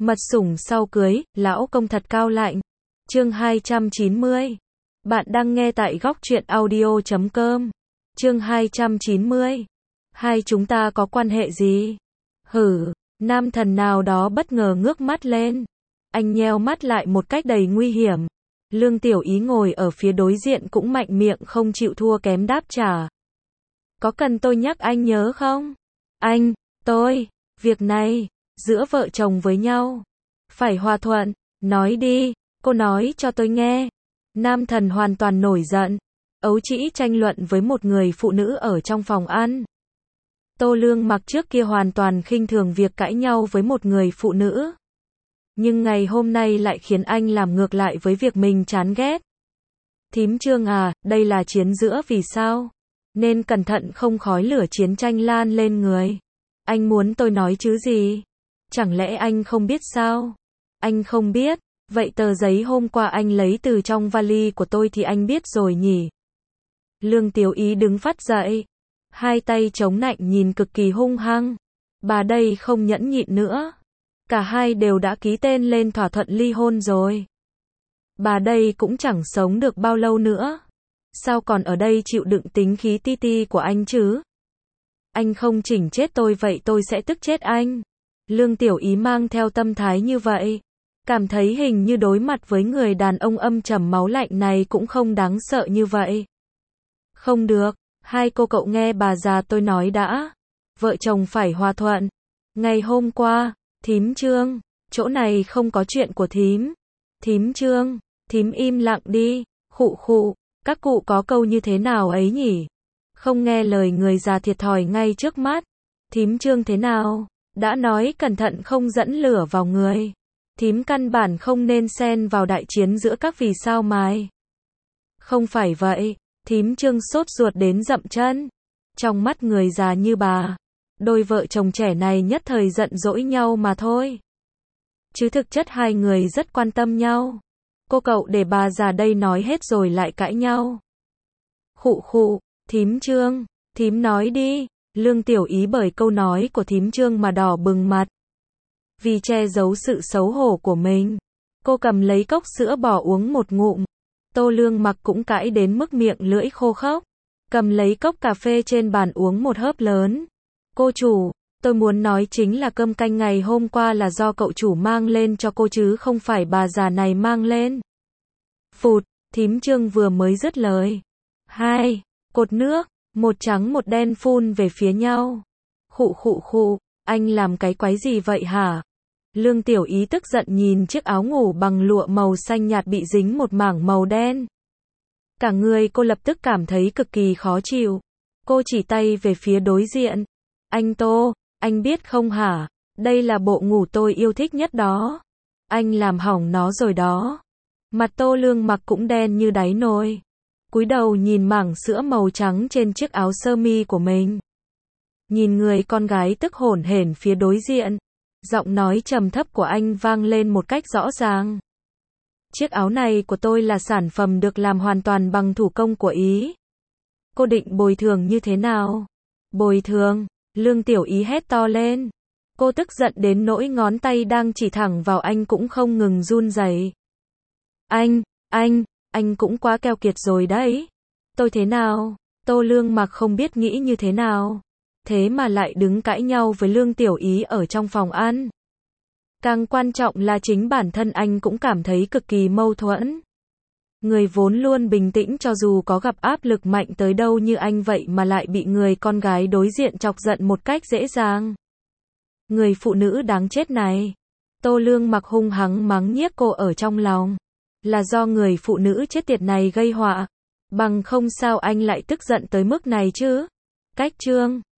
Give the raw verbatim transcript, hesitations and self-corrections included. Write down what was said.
Mật sủng sau cưới, lão công thật cao lạnh. Chương hai trăm chín mươi. Bạn đang nghe tại góc truyện audio chấm com. Chương hai trăm chín mươi. Hai chúng ta có quan hệ gì? Hử, nam thần nào đó bất ngờ ngước mắt lên. Anh nheo mắt lại một cách đầy nguy hiểm. Lương Tiểu Ý ngồi ở phía đối diện cũng mạnh miệng không chịu thua kém đáp trả. Có cần tôi nhắc anh nhớ không? Anh, tôi, việc này, giữa vợ chồng với nhau, phải hòa thuận, nói đi, cô nói cho tôi nghe. Nam thần hoàn toàn nổi giận, ấu trĩ tranh luận với một người phụ nữ ở trong phòng ăn. Tô Lương Mặc trước kia hoàn toàn khinh thường việc cãi nhau với một người phụ nữ. Nhưng ngày hôm nay lại khiến anh làm ngược lại với việc mình chán ghét. Thím Trương à, đây là chiến giữa vì sao? Nên cẩn thận không khói lửa chiến tranh lan lên người. Anh muốn tôi nói chứ gì? Chẳng lẽ anh không biết sao? Anh không biết, vậy tờ giấy hôm qua anh lấy từ trong vali của tôi thì anh biết rồi nhỉ? Lương Tiểu Ý đứng phát dậy, hai tay chống nạnh nhìn cực kỳ hung hăng. Bà đây không nhẫn nhịn nữa. Cả hai đều đã ký tên lên thỏa thuận ly hôn rồi. Bà đây cũng chẳng sống được bao lâu nữa. Sao còn ở đây chịu đựng tính khí ti ti của anh chứ? Anh không chỉnh chết tôi vậy tôi sẽ tức chết anh. Lương Tiểu Ý mang theo tâm thái như vậy. Cảm thấy hình như đối mặt với người đàn ông âm trầm máu lạnh này cũng không đáng sợ như vậy. Không được, hai cô cậu nghe bà già tôi nói đã. Vợ chồng phải hòa thuận. Ngày hôm qua, thím Trương, chỗ này không có chuyện của thím. Thím Trương, thím im lặng đi, khụ khụ, các cụ có câu như thế nào ấy nhỉ? Không nghe lời người già thiệt thòi ngay trước mắt. Thím Trương thế nào? Đã nói cẩn thận không dẫn lửa vào người. Thím căn bản không nên xen vào đại chiến giữa các vì sao mài. Không phải vậy, thím Trương sốt ruột đến dậm chân. Trong mắt người già như bà, đôi vợ chồng trẻ này nhất thời giận dỗi nhau mà thôi. Chứ thực chất hai người rất quan tâm nhau. Cô cậu để bà già đây nói hết rồi lại cãi nhau. Khụ khụ, thím Trương, thím nói đi. Lương Tiểu Ý bởi câu nói của thím Trương mà đỏ bừng mặt. Vì che giấu sự xấu hổ của mình, cô cầm lấy cốc sữa bò uống một ngụm. Tô Lương Mặc cũng cãi đến mức miệng lưỡi khô khốc, cầm lấy cốc cà phê trên bàn uống một hớp lớn. Cô chủ, tôi muốn nói chính là cơm canh ngày hôm qua là do cậu chủ mang lên cho cô chứ không phải bà già này mang lên. Phụt, thím Trương vừa mới dứt lời. Hai, cột nước, một trắng một đen phun về phía nhau. Khụ khụ khụ, anh làm cái quái gì vậy hả? Lương Tiểu Ý tức giận nhìn chiếc áo ngủ bằng lụa màu xanh nhạt bị dính một mảng màu đen. Cả người cô lập tức cảm thấy cực kỳ khó chịu. Cô chỉ tay về phía đối diện. Anh Tô, anh biết không hả? Đây là bộ ngủ tôi yêu thích nhất đó. Anh làm hỏng nó rồi đó. Mặt Tô Lương Mặc cũng đen như đáy nồi. Cúi đầu nhìn mảng sữa màu trắng trên chiếc áo sơ mi của mình. Nhìn người con gái tức hổn hển phía đối diện. Giọng nói trầm thấp của anh vang lên một cách rõ ràng. Chiếc áo này của tôi là sản phẩm được làm hoàn toàn bằng thủ công của Ý. Cô định bồi thường như thế nào? Bồi thường? Lương Tiểu Ý hét to lên. Cô tức giận đến nỗi ngón tay đang chỉ thẳng vào anh cũng không ngừng run rẩy. Anh, anh, anh cũng quá keo kiệt rồi đấy. Tôi thế nào? Tô Lương Mặc không biết nghĩ như thế nào. Thế mà lại đứng cãi nhau với Lương Tiểu Ý ở trong phòng ăn. Càng quan trọng là chính bản thân anh cũng cảm thấy cực kỳ mâu thuẫn. Người vốn luôn bình tĩnh cho dù có gặp áp lực mạnh tới đâu như anh vậy mà lại bị người con gái đối diện chọc giận một cách dễ dàng. Người phụ nữ đáng chết này. Tô Lương Mặc hung hăng mắng nhiếc cô ở trong lòng. Là do người phụ nữ chết tiệt này gây họa. Bằng không sao anh lại tức giận tới mức này chứ. Cách Trương.